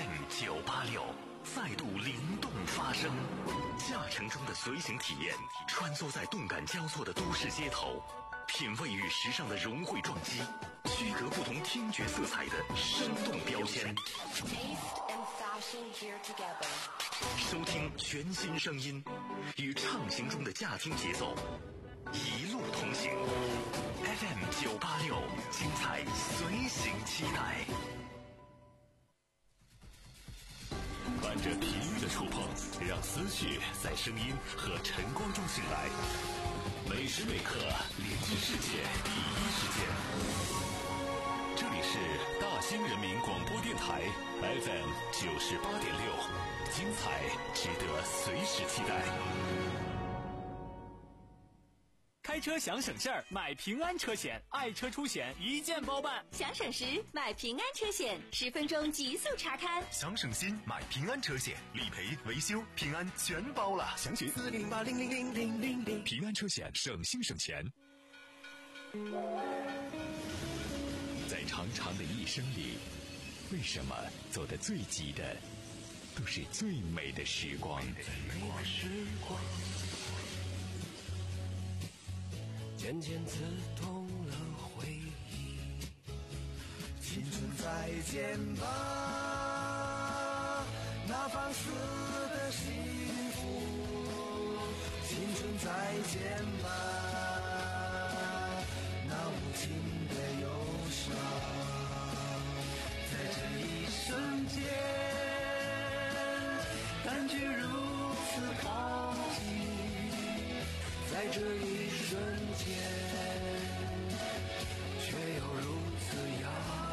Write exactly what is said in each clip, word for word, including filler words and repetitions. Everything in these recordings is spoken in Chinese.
M 九八六再度灵动发声，驾乘中的随行体验，穿梭在动感交错的都市街头，品味与时尚的融汇撞击，区隔不同听觉色彩的生动标签。收听全新声音，与畅行中的驾听节奏，一路同行。F M 九八六，精彩随行期待。伴着频率的触碰，让思绪在声音和晨光中醒来。每时每刻连接世界第一时间。这里是大兴人民广播电台 F M 九十八点六，精彩值得随时期待。 开车想省事儿，买平安车险，爱车出险一键包办。 想省时买平安车险，十分钟极速查看。 想省心买平安车险，理赔维修平安全包了。详询四零八零零零零零零。平安车险，省心省钱。在长长的一生里，为什么走得最急的都是最美的时光？ 渐渐刺痛了回忆，青春再见吧，那放肆的幸福，青春再见吧，那无情的忧伤，在这一瞬间，感觉如此靠近，在这一瞬间，却又如此遥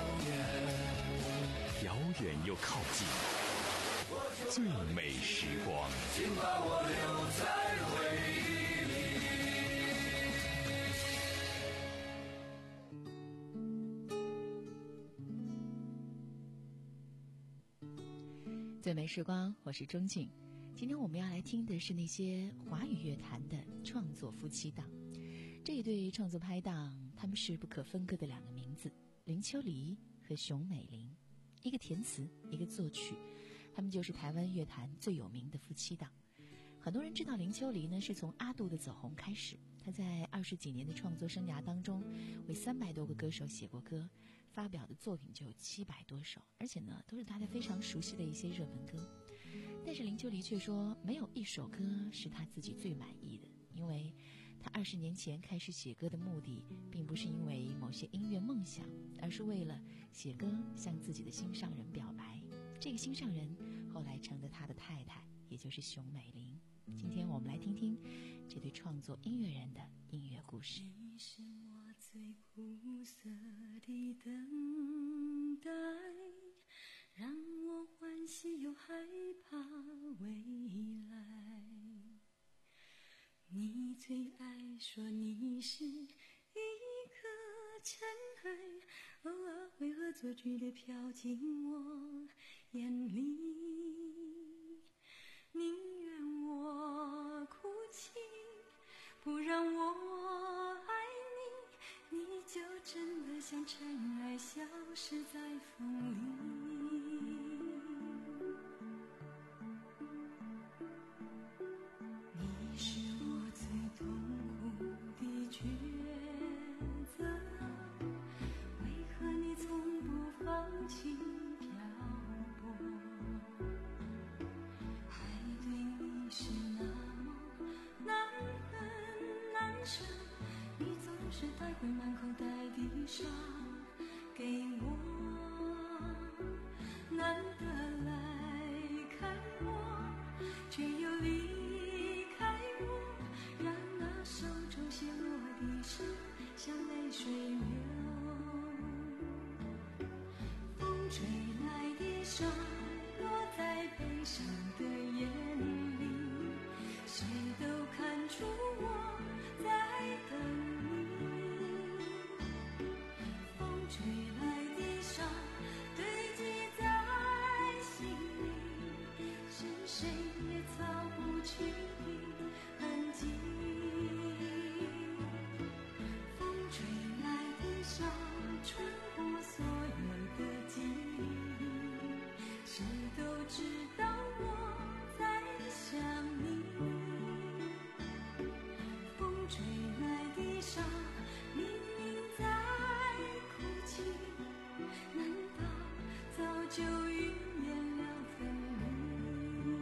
远， 遥远又靠近，最美时光， 请把我留在回忆里。最美时光，我是钟静。今天我们要来听的是那些华语乐坛的创作夫妻档。这一对创作拍档，他们是不可分割的两个名字，林秋离和熊美玲，一个填词，一个作曲，他们就是台湾乐坛最有名的夫妻档。很多人知道林秋离呢，是从阿杜的走红开始，他在二十几年的创作生涯当中，为三百多个歌手写过歌，发表的作品就有七百多首，而且呢，都是大家非常熟悉的一些热门歌。但是林秋离却说，没有一首歌是他自己最满意的，因为他二十年前开始写歌的目的，并不是因为某些音乐梦想，而是为了写歌向自己的心上人表白。这个心上人后来成了他的太太，也就是熊美玲。今天我们来听听这对创作音乐人的音乐故事。 你是我最苦涩的等待，让我欢喜又害怕未来。你最爱说你是一颗尘埃，偶尔会恶作剧地飘进我眼里。宁愿我哭泣，不让我爱你，你就真的像尘埃消失在风里。你是我最痛苦的抉择，为何你从不放弃漂泊？爱对你是那么难分难舍，你总是带回满口袋的伤给我，难得来看我，却又离开我，让那手中写落的诗像泪水流。风吹来的沙落在悲伤的眼里，谁都看出我在等你。风吹来的沙堆积在心里，是谁也擦不去的痕迹。风吹来的沙穿过所有的记忆，是知道我在想你。风吹来的沙，明明在哭泣，难道早就预言了分离？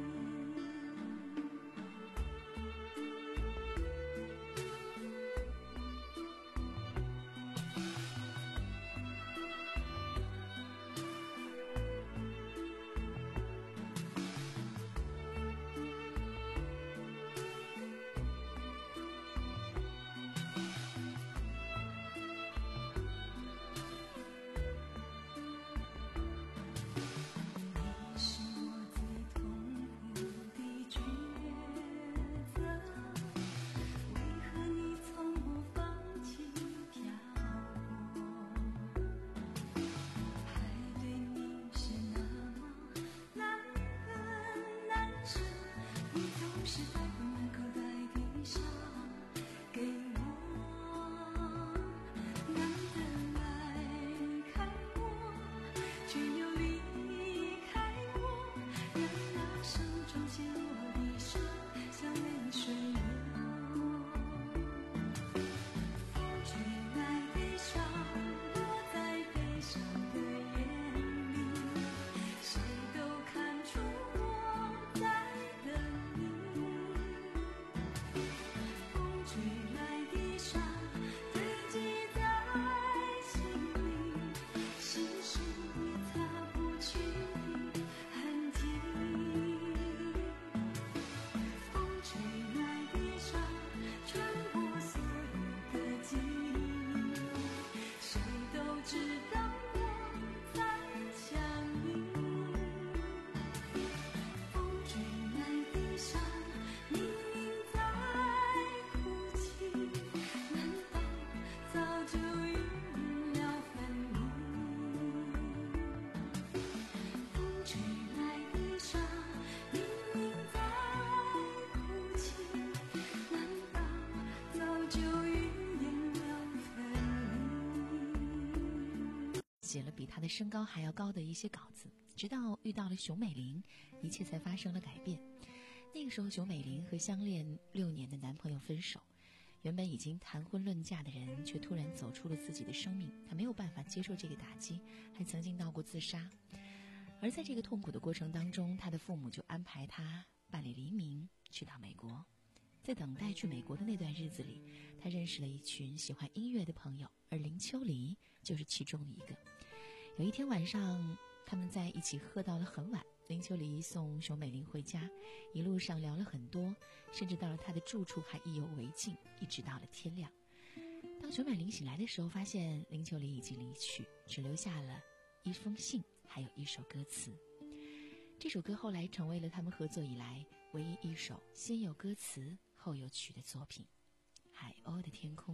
写了比他的身高还要高的一些稿子，直到遇到了熊美玲，一切才发生了改变。那个时候熊美玲和相恋六年的男朋友分手，原本已经谈婚论嫁的人却突然走出了自己的生命，他没有办法接受这个打击，还曾经闹过自杀。而在这个痛苦的过程当中，他的父母就安排他办理移民去到美国。在等待去美国的那段日子里，他认识了一群喜欢音乐的朋友，而林秋离就是其中的一个。有一天晚上，他们在一起喝到了很晚，林秋离送熊美玲回家，一路上聊了很多，甚至到了他的住处还意犹未尽，一直到了天亮。当熊美玲醒来的时候，发现林秋离已经离去，只留下了一封信，还有一首歌词。这首歌后来成为了他们合作以来唯一一首先有歌词后有曲的作品，《海鸥的天空》。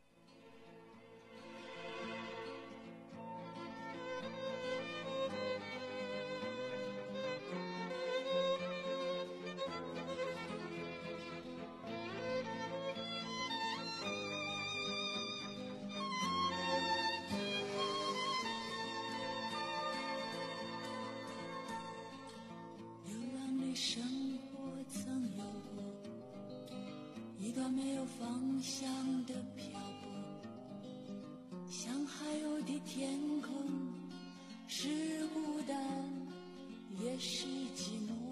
生活曾有过一段没有方向的漂泊，像海鸥的天空，是孤单也是寂寞。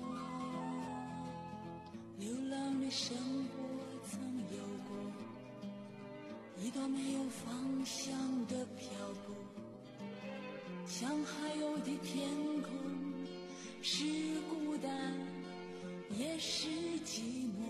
流浪的生活曾有过一段没有方向的漂泊，像海鸥的天空，是孤单也是寂寞。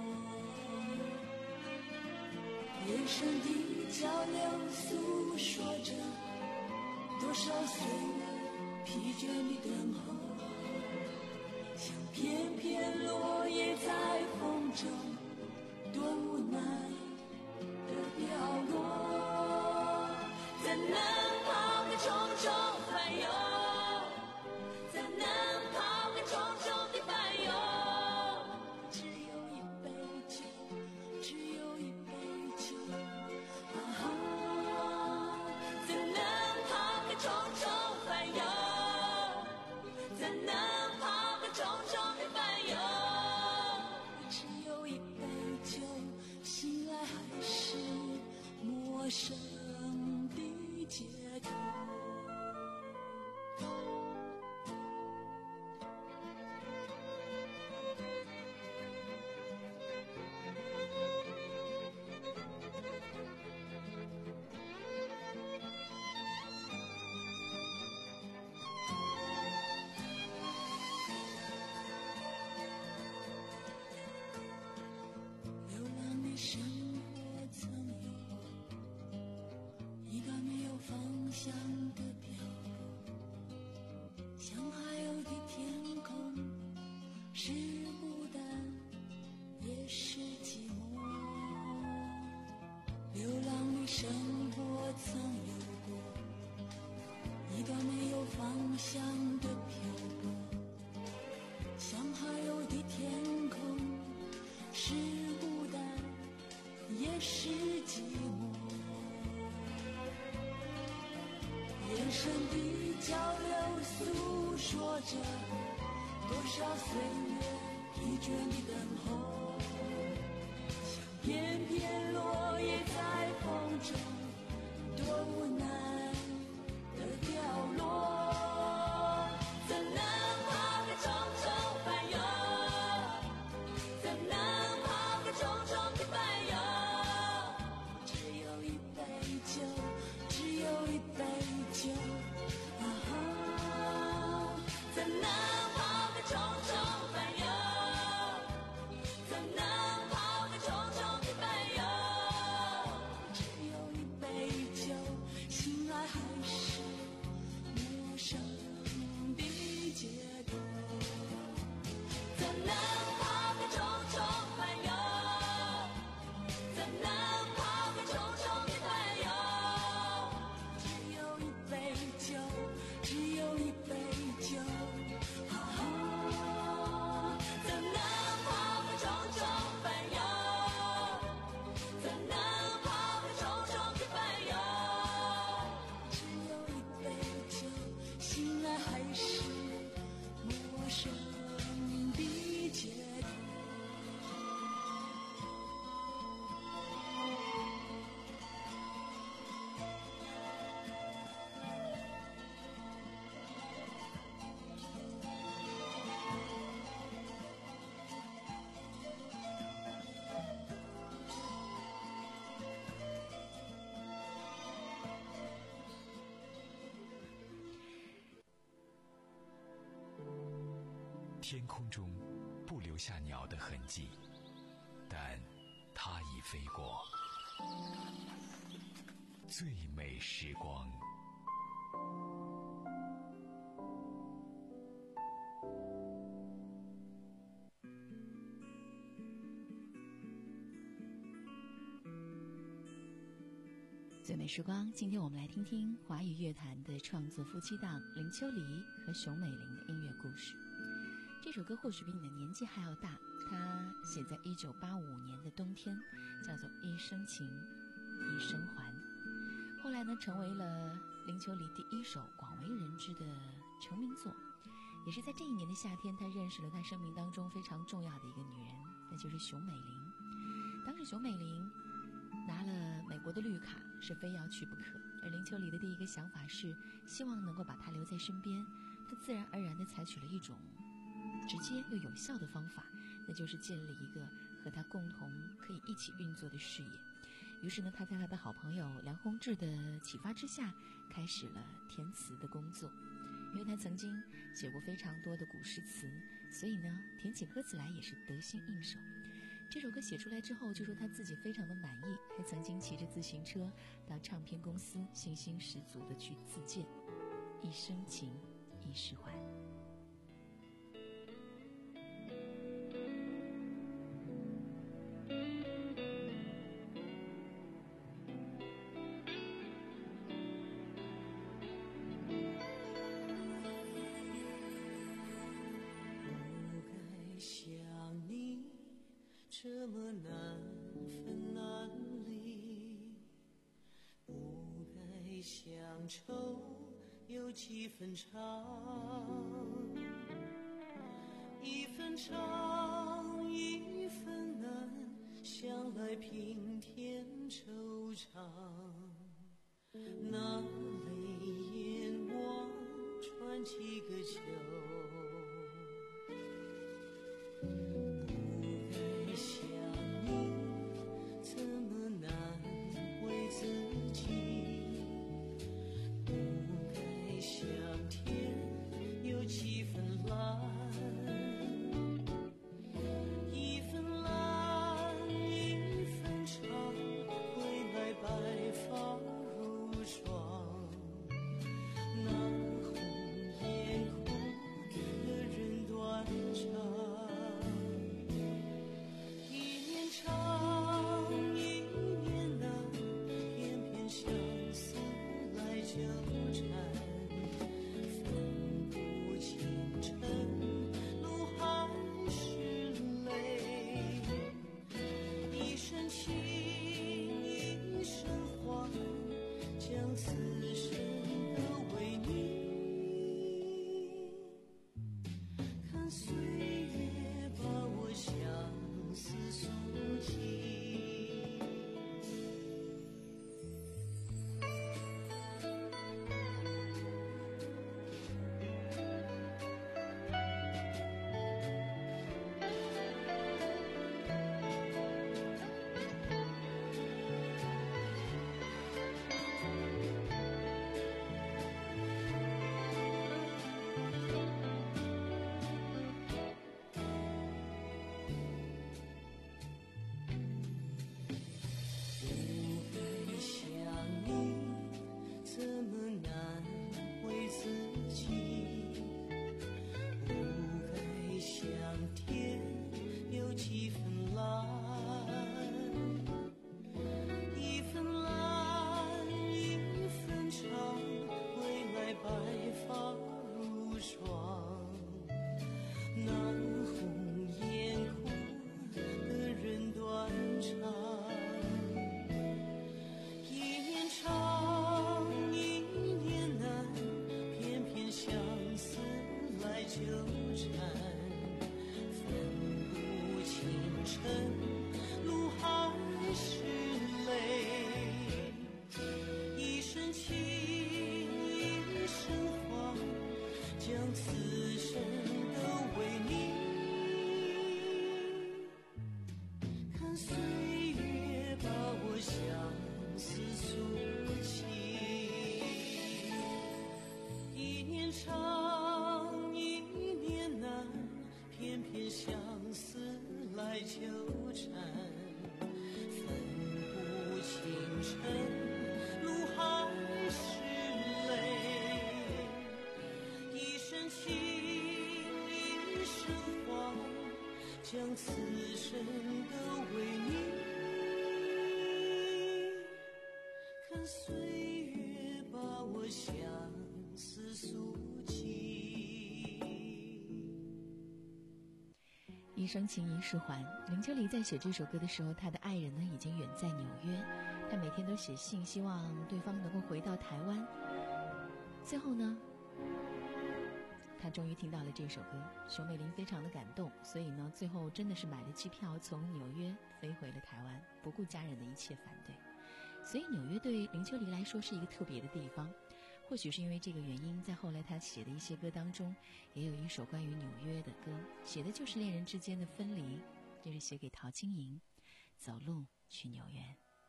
人生的交流诉说着多少岁月疲倦的等候，像片片落叶在风中多无奈的飘落。怎能抛开重重烦忧，怎能抛开重重的烦忧，只有一杯酒，只有一杯酒，啊哈！怎能抛开重重烦忧，怎能抛像海鸥的天空，是孤单，也是寂寞。流浪的生活曾有过一段没有方向的漂泊，像海鸥的天空，是孤单，也是寂寞。眼神的交流诉说着多少岁月疲倦的等候，像片片落叶在风中，多无奈的掉落。怎能抛开重重烦忧，怎能抛开重重的烦忧，只有一杯酒，只有一杯酒，啊哈，怎能抛开重重烦忧，怎能抛开重重的烦忧，只有一杯酒，心爱还是陌生的街头。怎能抛开重重烦忧，怎能抛开重重的烦忧，只有一杯酒，只有一杯酒，啊哈，怎能抛开重重烦忧，怎能抛开重重的烦忧，只有一杯酒，心爱还是陌生的街头。 天空中不留下鸟的痕迹，但它已飞过。最美时光。 最美时光，今天我们来听听华语乐坛的创作夫妻档林秋离和熊美玲的音乐故事。这首歌或许比你的年纪还要大，它写在一九八五年的冬天，叫做《一生情，一生还》。后来呢，成为了林秋离第一首广为人知的成名作。也是在这一年的夏天，他认识了他生命当中非常重要的一个女人，那就是熊美玲。当时熊美玲拿了美国的绿卡，是非要去不可，而林秋离的第一个想法是希望能够把她留在身边。他自然而然地采取了一种直接又有效的方法，那就是建立一个和他共同可以一起运作的事业。于是呢，他在他的好朋友梁鸿志的启发之下，开始了填词的工作。因为他曾经写过非常多的古诗词，所以呢，填起歌词来也是得心应手。这首歌写出来之后，就说他自己非常的满意，还曾经骑着自行车到唱片公司，信心十足的去自荐：一生情，一世还。 这么难分难离，不该乡愁有几分长，一分长一分难，想来平添惆怅。那泪眼望穿几个秋，白发如霜。 看岁月把我相思诉尽。将此生都为你，看岁月把我相思诉尽。 一生情一世还。林秋离在写这首歌的时候，他的爱人呢已经远在纽约，他每天都写信，希望对方能够回到台湾。最后呢，他终于听到了这首歌，熊美玲非常的感动，所以呢，最后真的是买了机票从纽约飞回了台湾，不顾家人的一切反对。所以纽约对林秋离来说是一个特别的地方，或许是因为这个原因，在后来他写的一些歌当中，也有一首关于纽约的歌，写的就是恋人之间的分离，这是写给陶晶莹，走路去纽约。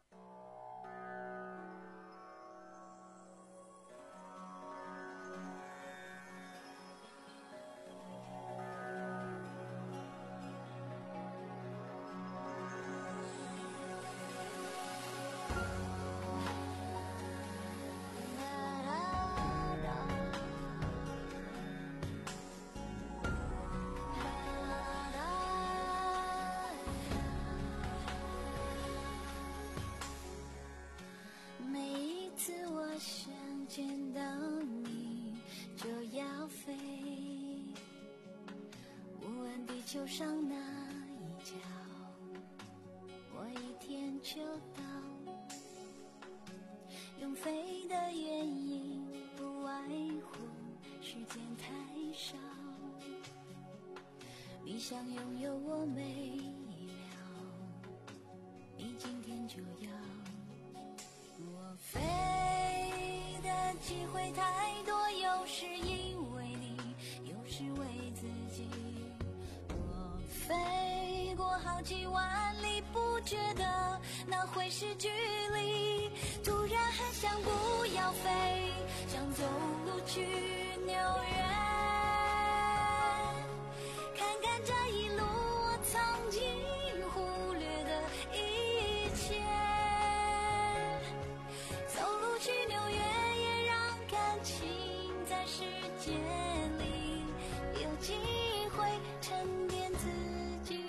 见到你就要飞，无论地球上哪一角，我一天就到。用飞的原因不外乎时间太少，你想拥有我每一秒，你今天就要。我飞机会太多，有时因为你，有时为自己。我飞过好几万里，不觉得那会是距离。突然很想不要飞，想走路去纽约，看看这一路我曾经忽略的一切。走路去纽约，在世界里有机会沉淀自己。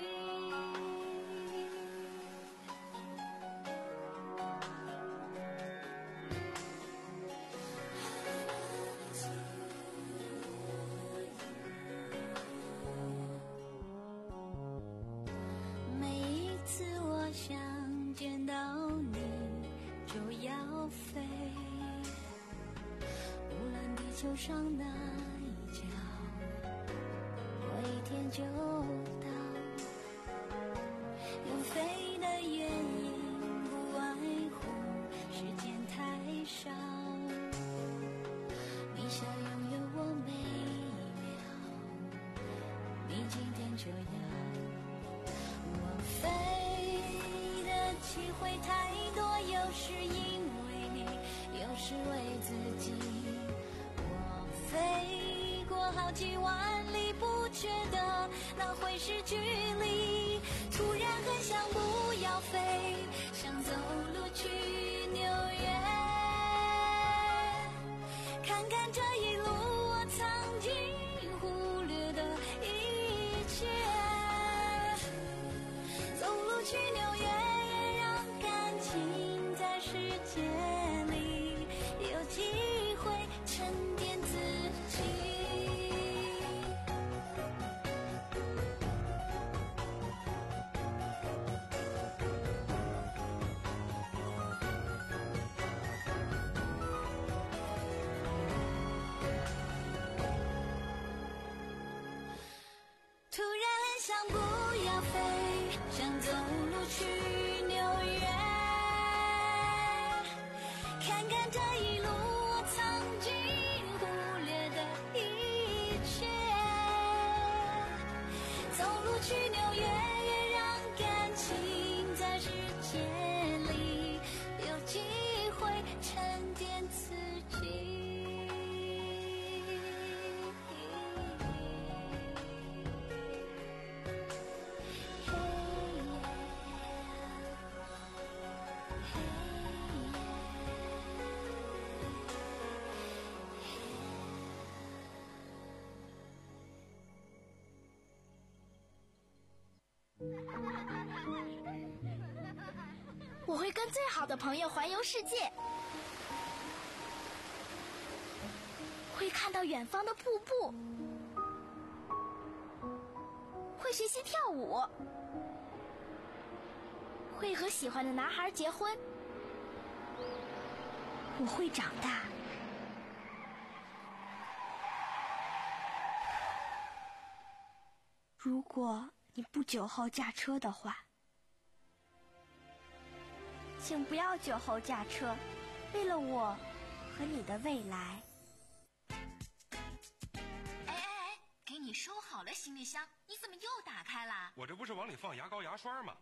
每一次我想见到你就要飞，地球上哪一角，我一天就到。用飞的原因不外乎时间太少，你想拥有我每一秒，你今天就要。我飞的机会太多，有时因为你，有时为自己。我飞过好几万里，不觉得那会是距离。突然很想不要飞，想走路去纽约，看看这一路我曾经忽略的一切。走路去纽约，也让感情在世界里有机会沉淀自己。突然很想不要飞，想走路去纽约，看看这一路我曾经忽略的一切。走路去纽约，也让感情在世界里有机会沉淀自己。 我会跟最好的朋友环游世界，会看到远方的瀑布，会学习跳舞，会和喜欢的男孩结婚。我会长大。如果你不酒后驾车的话，请不要酒后驾车，为了我和你的未来。 哎哎哎，给你收好了行李箱，你怎么又打开了？ 我这不是往里放牙膏牙刷吗？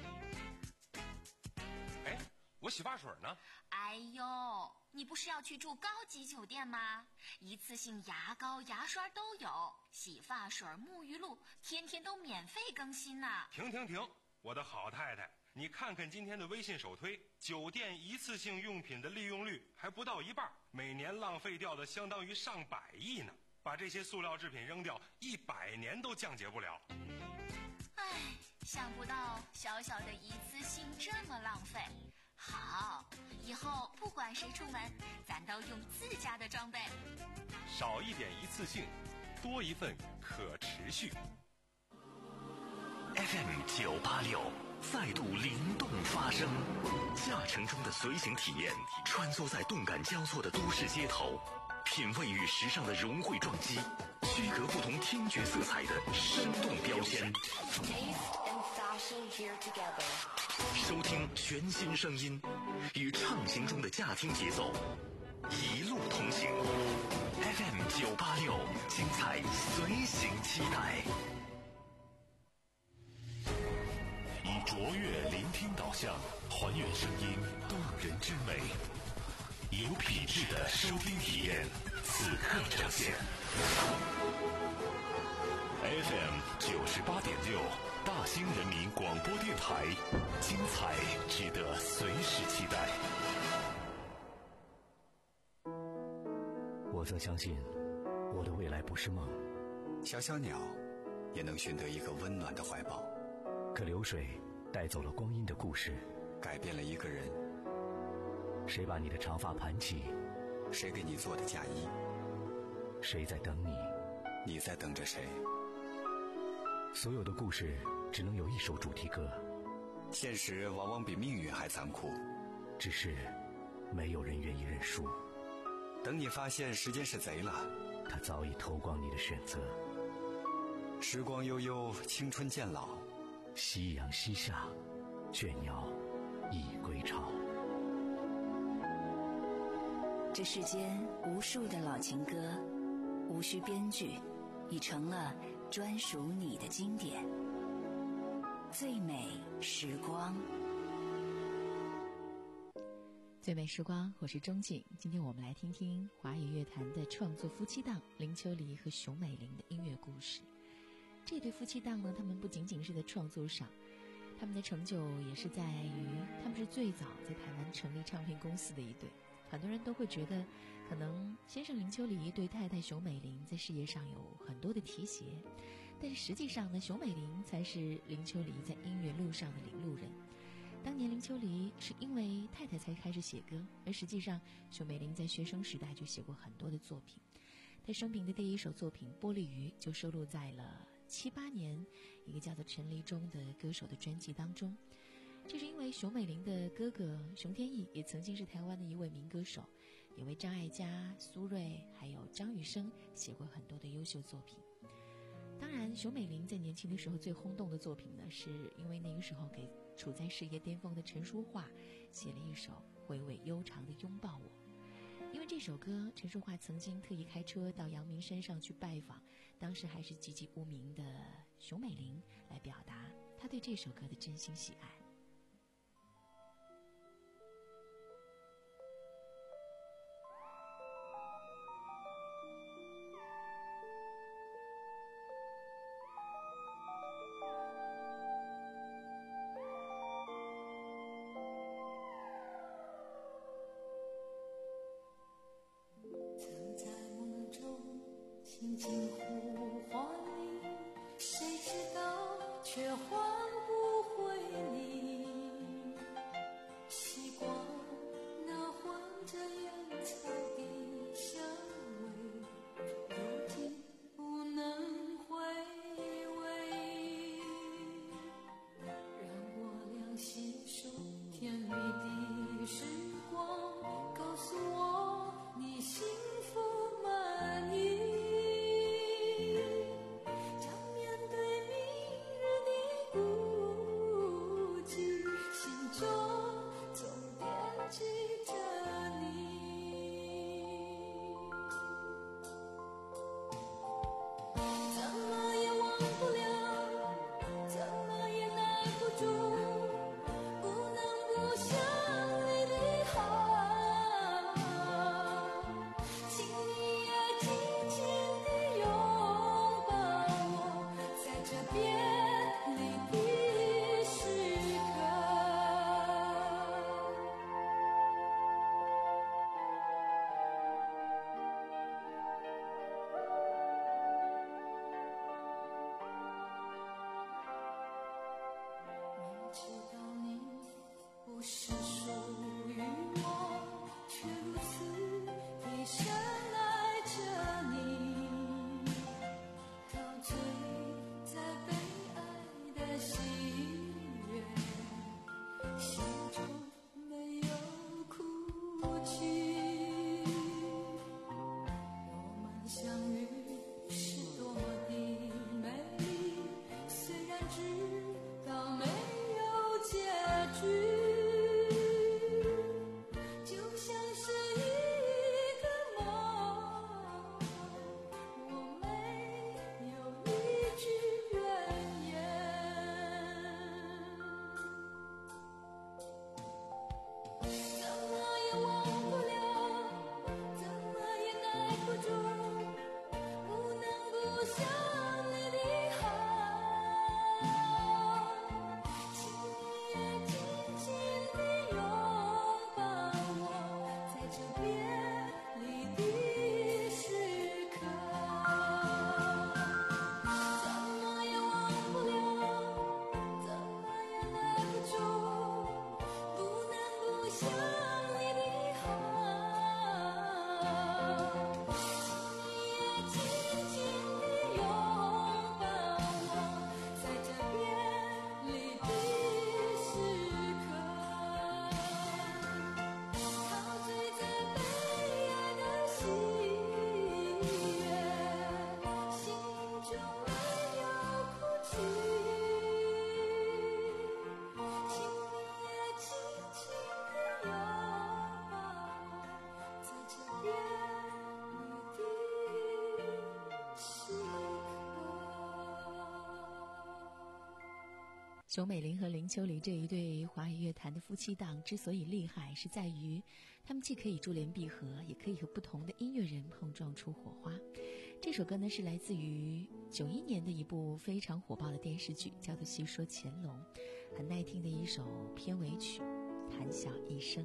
哎，我洗发水呢？ 哎呦，你不是要去住高级酒店吗？一次性牙膏牙刷都有，洗发水沐浴露天天都免费更新呢。 停停停，我的好太太，你看看今天的微信首推，酒店一次性用品的利用率还不到一半，每年浪费掉的相当于上百亿呢。把这些塑料制品扔掉，一百年都降解不了。 唉，想不到小小的一次性这么浪费。好，以后不管谁出门，咱都用自家的装备。 少一点一次性，多一份可持续。F M 九八六再度灵动发声，驾乘中的随行体验，穿梭在动感交错的都市街头，品味与时尚的融汇撞击，区隔不同听觉色彩的生动标签。收听全新声音，与畅行中的驾听节奏，一路同行。F M 九八六，精彩随行期待。以卓越聆听导向，还原声音动人之美，有品质的收听体验，此刻呈现。F M 九十八点六，大兴人民广播电台，精彩值得随时期待。 我曾相信，我的未来不是梦。 小小鸟也能寻得一个温暖的怀抱。 可流水带走了光阴的故事， 改变了一个人。 谁把你的长发盘起？ 谁给你做的嫁衣？ 谁在等你？ 你在等着谁？ 所有的故事只能有一首主题歌。 现实往往比命运还残酷， 只是没有人愿意认输。 等你发现时间是贼了， 他早已偷光你的选择。 时光悠悠，青春渐老， 夕阳西下，倦鸟已归巢。 这世间无数的老情歌，无需编剧，已成了专属你的经典。最美时光， 最美时光，我是钟静。今天我们来听听华语乐坛的创作夫妻档林秋离和熊美玲的音乐故事。这对夫妻档呢，他们不仅仅是在创作上，他们的成就也是在于他们是最早在台湾成立唱片公司的一对。很多人都会觉得，可能先生林秋离对太太熊美玲在事业上有很多的提携，但是实际上呢，熊美玲才是林秋离在音乐路上的领路人。当年林秋离是因为太太才开始写歌，而实际上熊美玲在学生时代就写过很多的作品。她生平的第一首作品《玻璃鱼》就收录在了七八年一个叫做陈立忠的歌手的专辑当中。这是因为熊美玲的哥哥熊天翼也曾经是台湾的一位民歌手，也为张艾嘉、苏芮还有张雨生写过很多的优秀作品。当然，熊美玲在年轻的时候最轰动的作品呢，是因为那个时候给处在事业巅峰的陈淑桦写了一首回味悠长的拥抱我。因为这首歌，陈淑桦曾经特意开车到阳明山上去拜访当时还是籍籍无名的熊美玲，来表达他对这首歌的真心喜爱。 轻轻呼唤你，谁知道却唤不回你。 熊美玲和林秋离这一对华语乐坛的夫妻档之所以厉害，是在于他们既可以珠联璧合，也可以和不同的音乐人碰撞出火花。这首歌呢是来自于九一年的一部非常火爆的电视剧，叫做《戏说乾隆》，很耐听的一首片尾曲《谈笑一生》。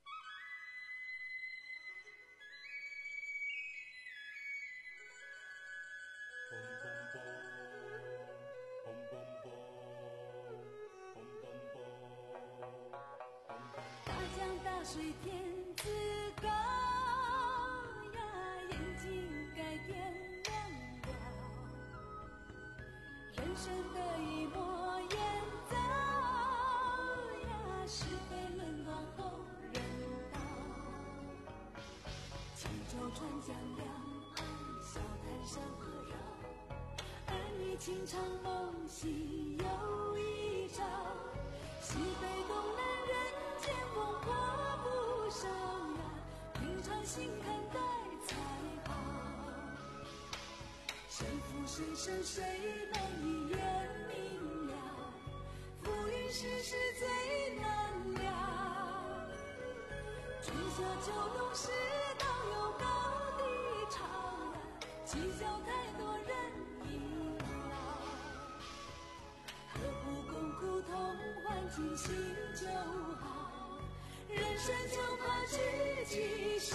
大江大水天自高呀，眼睛该点亮了，人生的一抹烟糟呀，是非论断后人道。轻舟船江两岸，小滩山河绕，儿女情长梦系又一朝。西北东南人间风波不少呀，平常心看待才好。谁负谁胜谁难一眼明了，浮云世事最难料。春夏秋冬世道有高低潮呀，计较太多人已老。何不共苦同欢，尽心就好，人生就怕知己少。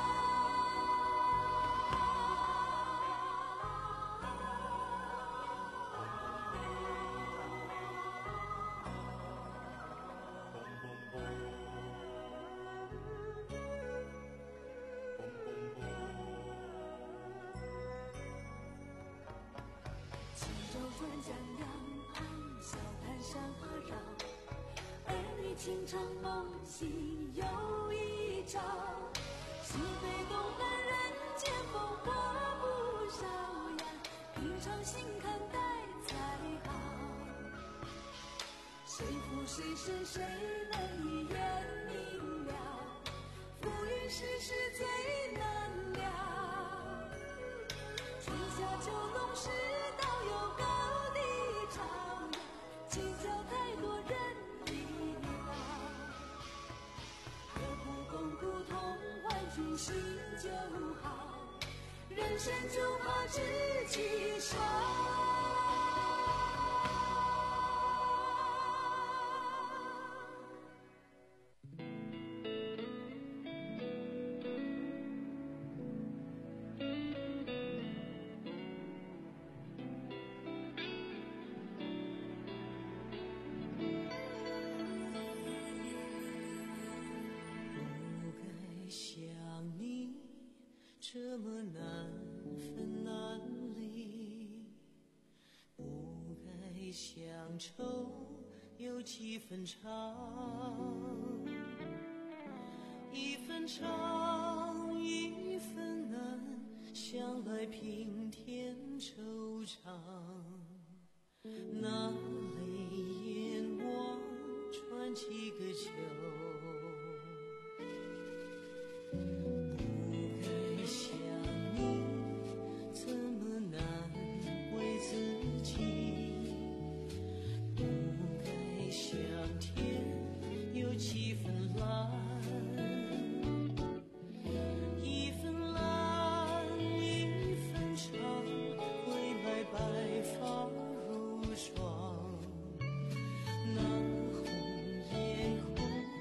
轻舟船江两岸，小滩山河绕，儿女情长梦系又一朝。西北东南人间风波不少呀，平常心看待才好。谁负谁胜谁能一眼明了，浮云世事最难料。春夏秋冬世道有高低潮呀，计较太多人已老。何不共苦同欢，尽心就好，人生就怕知己少。 这么难分难离，不该乡愁有几分长，一分长一分难，想来平添惆怅。那泪眼望穿几个秋，几分蓝，一分蓝一分长，归来白发如霜。那红颜红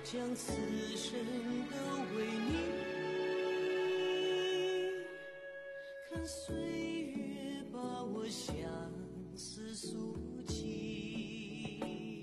将此生都为你，看岁月把我相思诉起。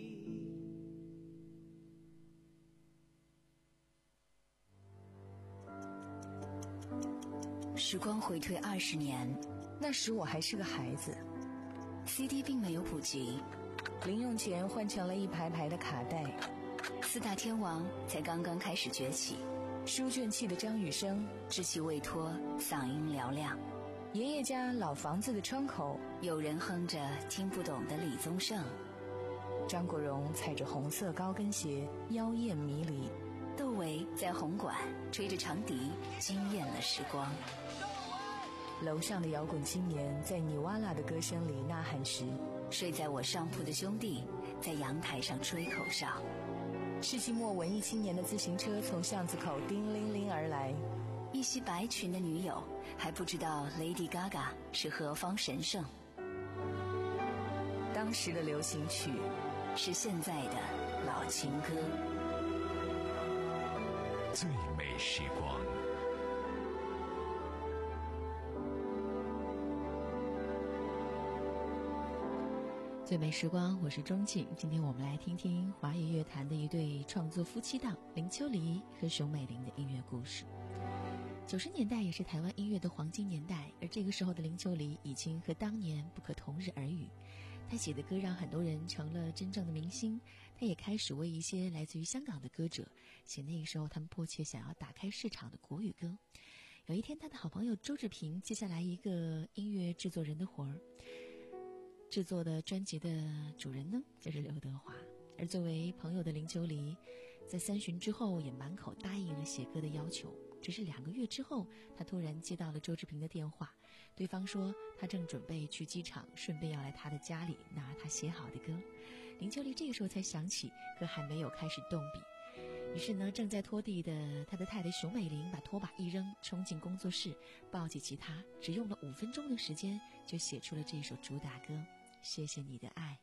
时光回退二十年， 那时我还是个孩子， C D 并没有普及， 零用钱换成了一排排的卡带， 四大天王才刚刚开始崛起， 书卷气的张雨生稚气未脱，嗓音嘹亮， 爷爷家老房子的窗口有人哼着听不懂的李宗盛， 张国荣踩着红色高跟鞋妖艳迷离， 窦唯在红馆吹着长笛惊艳了时光， 楼上的摇滚青年在尼瓦拉的歌声里呐喊时， 睡在我上铺的兄弟在阳台上吹口哨， 世纪末文艺青年的自行车从巷子口叮铃铃而来， 一袭白裙的女友还不知道 Lady Gaga 是何方神圣， 当时的流行曲是现在的老情歌， 最美时光。 最美时光，我是钟静。今天我们来听听华语乐坛的一对创作夫妻档林秋离和熊美玲的音乐故事。九十年代也是台湾音乐的黄金年代，而这个时候的林秋离已经和当年不可同日而语。他写的歌让很多人成了真正的明星，他也开始为一些来自于香港的歌者写那个时候他们迫切想要打开市场的国语歌。有一天，他的好朋友周志平接下来一个音乐制作人的活儿，制作的专辑的主人呢就是刘德华，而作为朋友的林秋离在三巡之后也满口答应了写歌的要求。只是两个月之后，他突然接到了周志平的电话，对方说他正准备去机场，顺便要来他的家里拿他写好的歌。林秋离这个时候才想起歌还没有开始动笔，于是呢，正在拖地的他的太太熊美玲把拖把一扔，冲进工作室，抱起吉他，只用了五分钟的时间就写出了这首主打歌《谢谢你的爱》。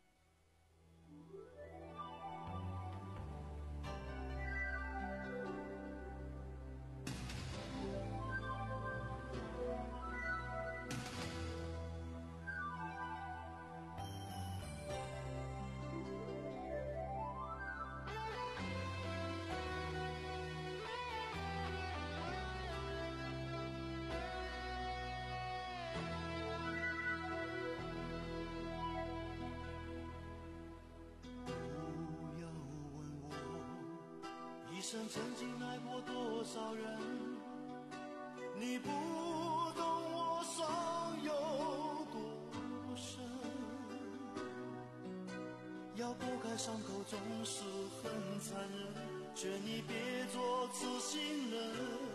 一生曾经爱过多少人，你不懂我伤有多深，要拨开伤口总是很残忍，劝你别做痴心人，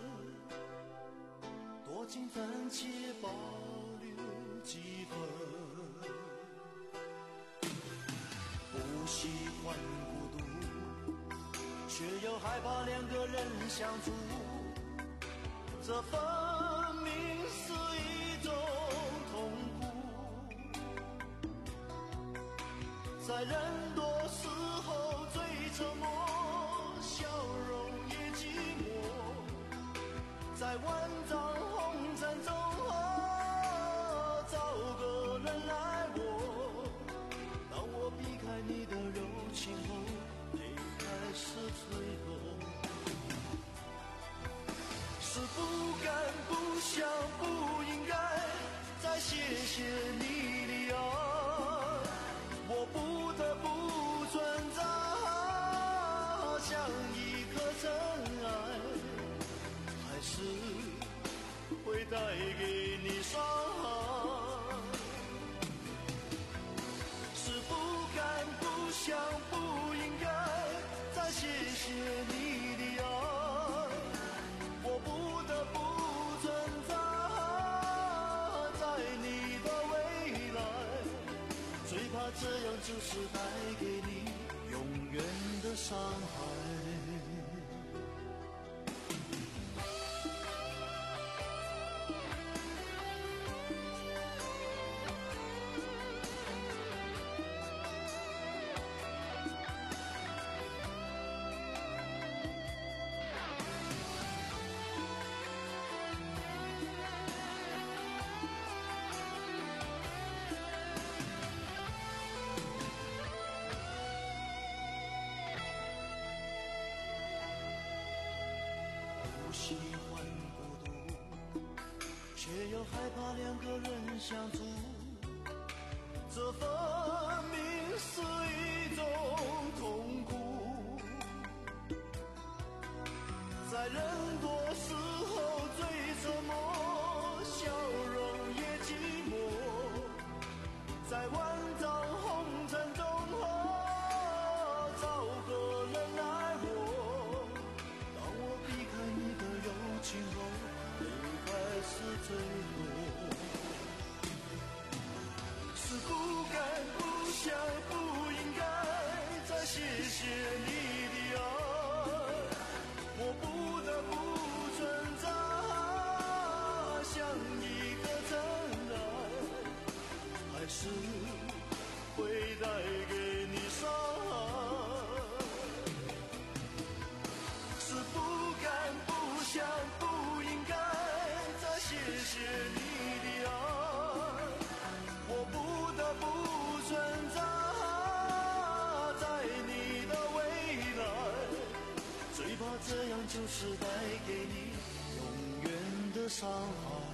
多情暂且保留几分，不喜欢孤独，却又害怕两个人相处，这分明是一种痛苦，在人多时候最沉默，笑容也寂寞，在万丈红尘中找个人来握，当我避开你的柔情后，是最后，是不敢不想不应该再谢谢你的爱，我不得不存在，像一颗尘埃，还是会带给你伤害，是不敢不想不应该谢谢你的爱，我不得不存在，在你的未来，最怕这样就是带给你永远的伤害。 喜欢孤独，却又害怕两个人相处，这分明是一种痛苦。在人多时候最沉默，笑容也寂寞，在万丈红尘中找个人爱我。当我避开你的柔情后，泪还是坠落。是不该不想不应该再谢谢你的爱，我不得不存在，像一个真爱，还是会带给你伤害。是不该不想不应该再谢谢你的爱，我不得不存在在你的未来，最怕这样就是带给你永远的伤害。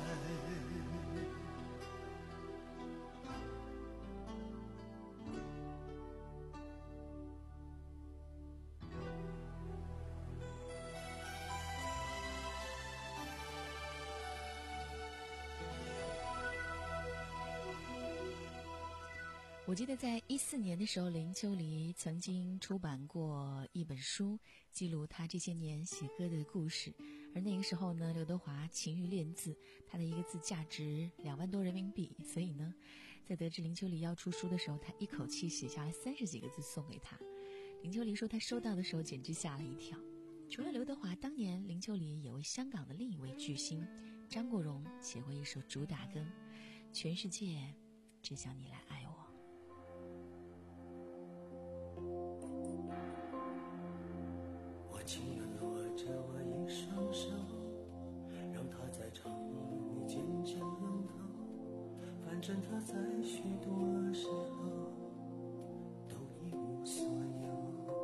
我记得在一四年的时候，林秋离曾经出版过一本书，记录他这些年写歌的故事。而那个时候呢，刘德华勤于练字，他的一个字价值两万多人民币，所以呢，在得知林秋离要出书的时候，他一口气写下来三十几个字送给他。林秋离说他收到的时候简直吓了一跳。除了刘德华，当年林秋离也为香港的另一位巨星张国荣写过一首主打歌《全世界只想你来爱我》。 我情愿握着我一双手，让它在长夜里渐渐冷透，反正它在许多时候都一无所有。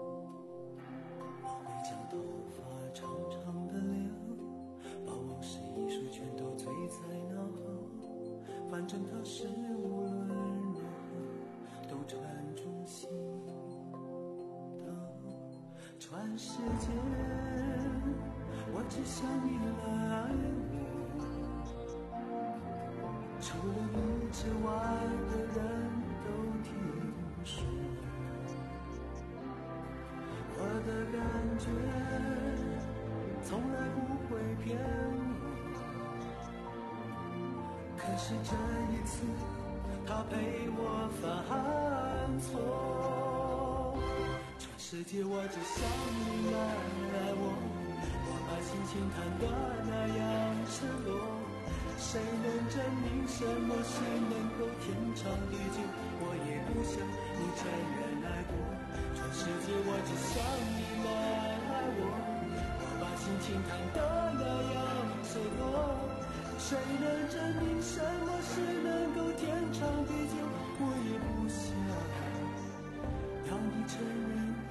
我会将头发长长的留，把往事一束全都醉在脑后，反正它是无论如何都缠住心头。全世界我只想你来爱我，除了你之外的人都听说，我的感觉从来不会骗我，可是这一次他陪我犯错。世界我只想你来爱我，我把心情弹得那样赤裸，谁能证明什么是能够天长地久，我也不想你承认爱过。全世界我只想你来爱我，我把心情弹得那样赤裸，谁能证明什么是能够天长地久，我也不想要你承认爱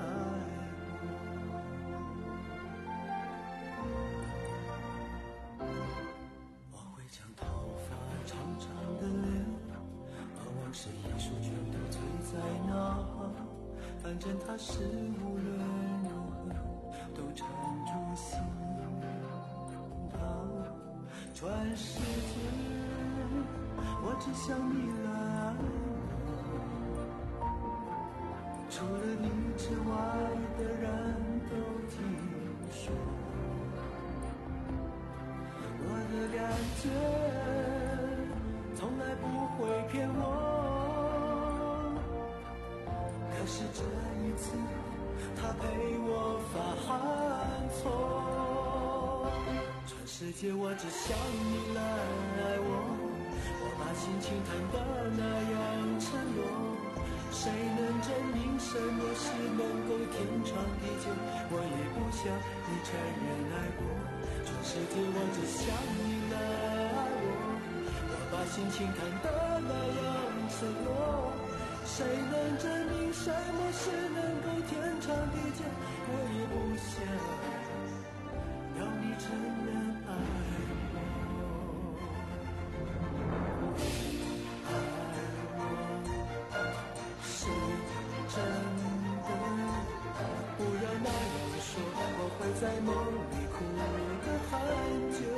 我。我会将头发长长的留，把往事一束全都醉在脑后，反正它是无论如何都缠住心头。全世界我只想你来爱我，除了你之外的人都听说，我的感觉从来不会骗我，可是这一次他陪我犯错。全世界我只想你来爱我，我把心情弹得那样赤裸，谁能证明什么是能够天长地久，我也不想你承认爱过。全世界我只想你来爱我，我把心情弹得那样赤裸，谁能证明什么是能够天长地久，我也不想让你承认爱我，爱我，是真的。不要那样子说，我会在梦里哭得很久，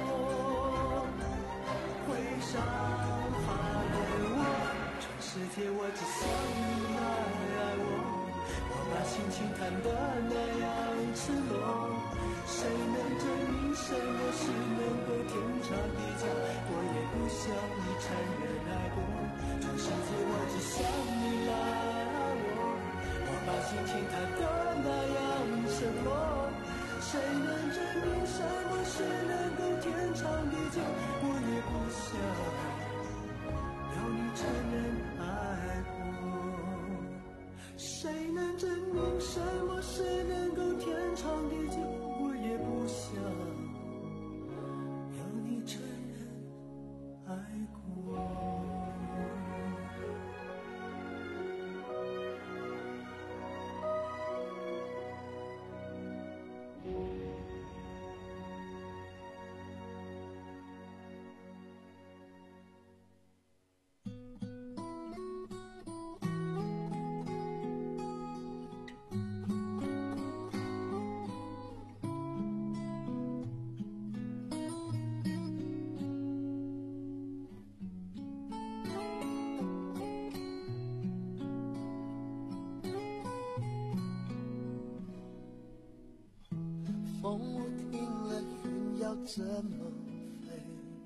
会伤害我。全世界我只想你来爱我，我把心情弹得那样赤裸。谁能证明什么是能够天长地久？我也不想你承认爱过。全世界我只想你来爱我，我把心情弹得那样赤裸。谁能证明什么是能够天长地久？我也不想要你承认爱我。谁能证明什么是能够天长地久？我也不想要你承认爱过。风我停了，云要怎么飞？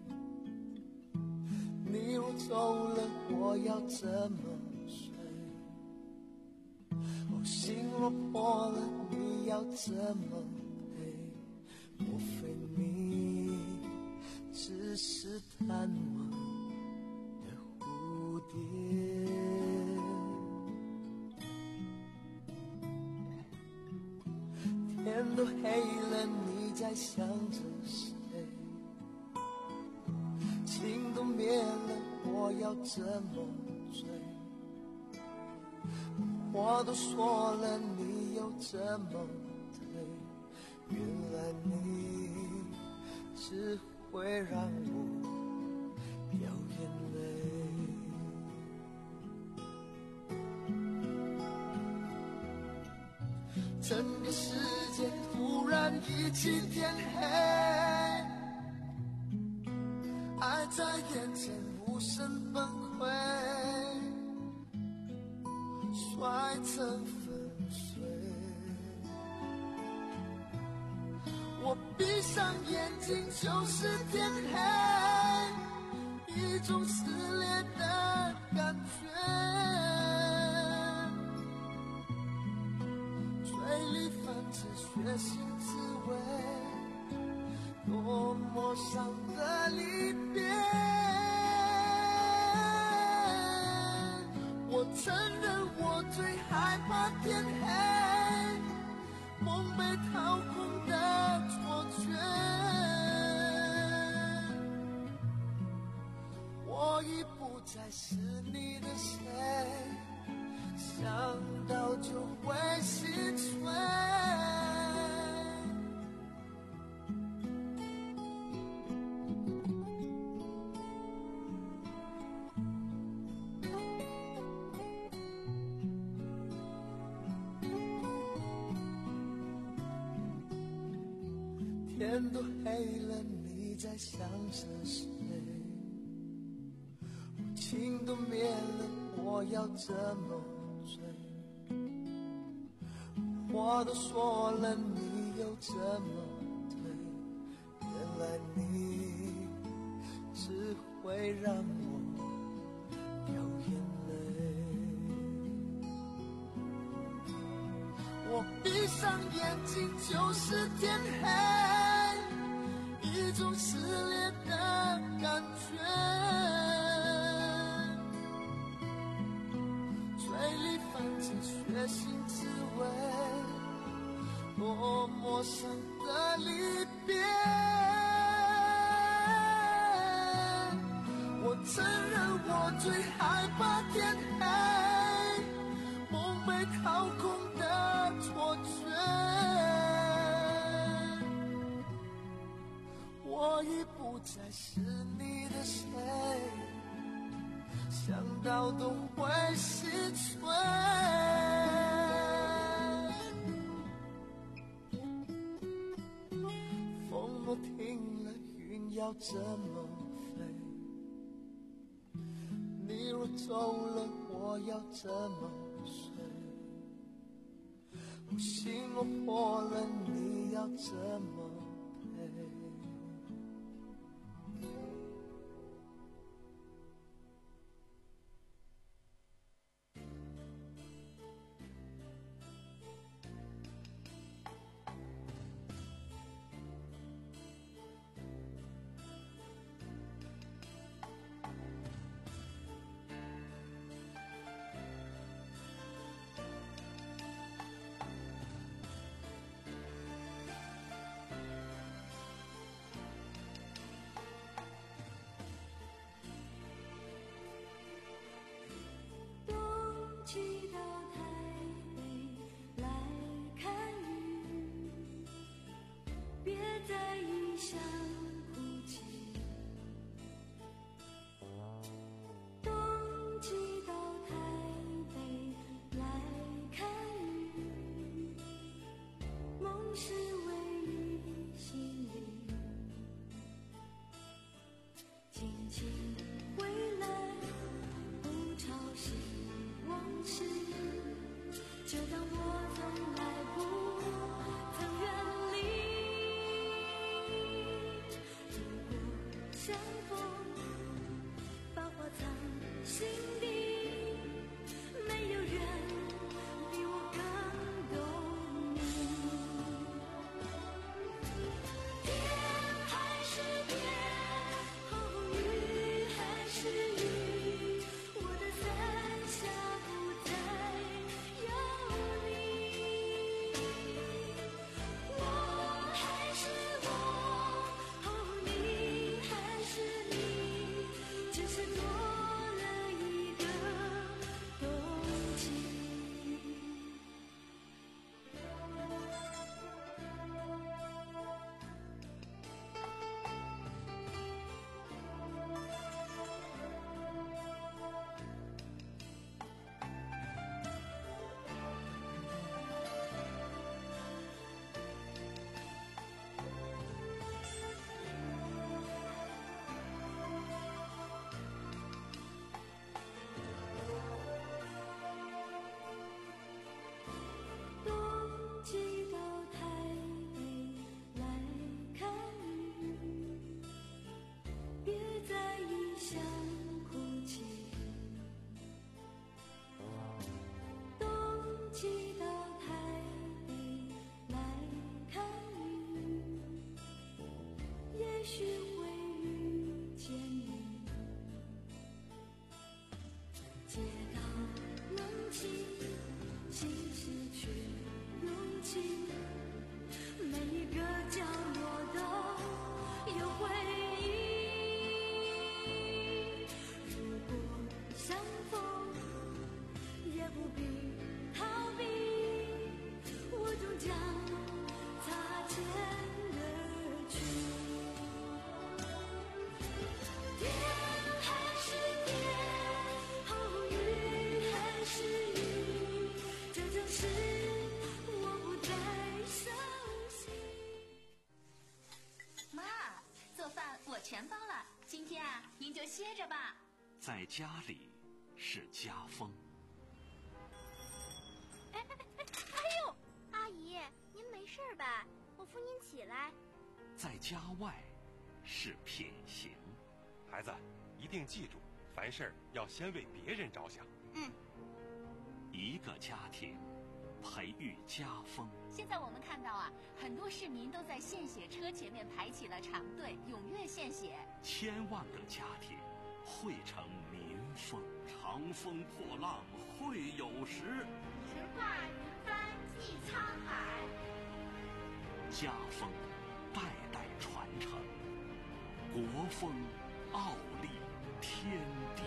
你若走了，我要怎么睡？哦，心若破了，你要怎么赔？莫非你只是贪玩的蝴蝶？天都黑了，你在想着谁？情都灭了，我要怎么追？话都说了，你又怎么退？原来你只会让我掉眼泪。整个世界突然一起天黑，爱在眼前无声崩溃，摔成粉碎。我闭上眼睛就是天黑，一种撕裂的感觉。嘴里泛着血腥滋味，多么伤的离别。我承认我最害怕天黑，梦被掏空的错觉。我已不再是你的谁，想到就会心碎。天都黑了，你在想着谁？情都灭了，我要怎么追？话都说了，你又怎么退？原来你只会让我掉眼泪。我闭上眼睛就是天黑，一种撕裂的感觉。嘴里泛着血腥滋味，多么伤的离别。我承认我最害怕天黑，梦被掏空的错觉。 再是你的谁，想到都会心碎。风若停了，云要怎么飞？你若走了，我要怎么睡？心若破了，你要怎么陪？ 去到台北来看雨，别在异乡哭泣。冬季到台北来看雨，梦是唯一心里。轻轻回来，不吵醒往事，就当我从来不曾远离。如果相逢，把话藏心底，没有人比我更懂你。天还是天，哦，雨还是雨，我的伞下不再有你。我还是我，哦，你还是你，只是多了一个冬季。冬季到台北来看雨，别在异乡哭泣。冬季到台北来看雨，也许会遇见你。街道冷清，心失去勇气，每一个角落都有回忆。如果相逢，也不必逃避，我终将擦肩而去。天还是天，哦，雨还是雨，这城市我不再熟悉。 妈，做饭我全包了，今天啊，您就歇着吧。 在家里是家风， 哎哎哎哎呦，阿姨，您没事吧？我扶您起来。 在家外是品行。 孩子，一定记住，凡事要先为别人着想。 嗯， 一个家庭培育家风。 现在我们看到啊，很多市民都在献血车前面排起了长队，踊跃献血。 千万个家庭汇成民风，长风破浪会有时。 直挂云帆济沧海。 家风代代传承，国风傲立天地。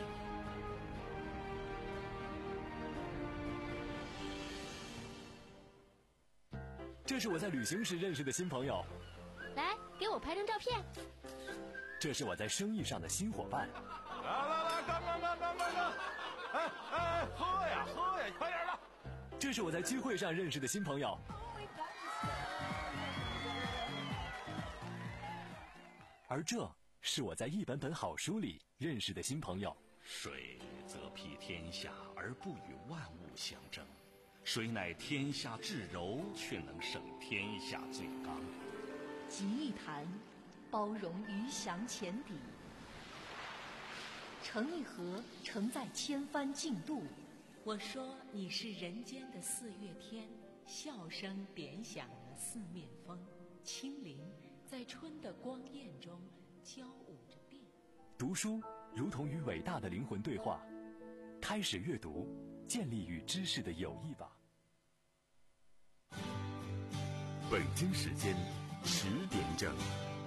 这是我在旅行时认识的新朋友。 来，给我拍张照片。 这是我在生意上的新伙伴。 来来来，干干干干干干！哎哎，喝呀喝呀，快点的！ 这是我在聚会上认识的新朋友。而这是我在一本本好书里认识的新朋友。 水则披天下而不与万物相争，水乃天下至柔，却能胜天下最刚。 集一坛，包容鱼翔浅底；盛一盒，承载千帆竞渡。我说你是人间的四月天，笑声点响了四面风，轻灵在春的光艳中交舞着变。 读书如同与伟大的灵魂对话，开始阅读，建立与知识的友谊吧。 北京时间十点整。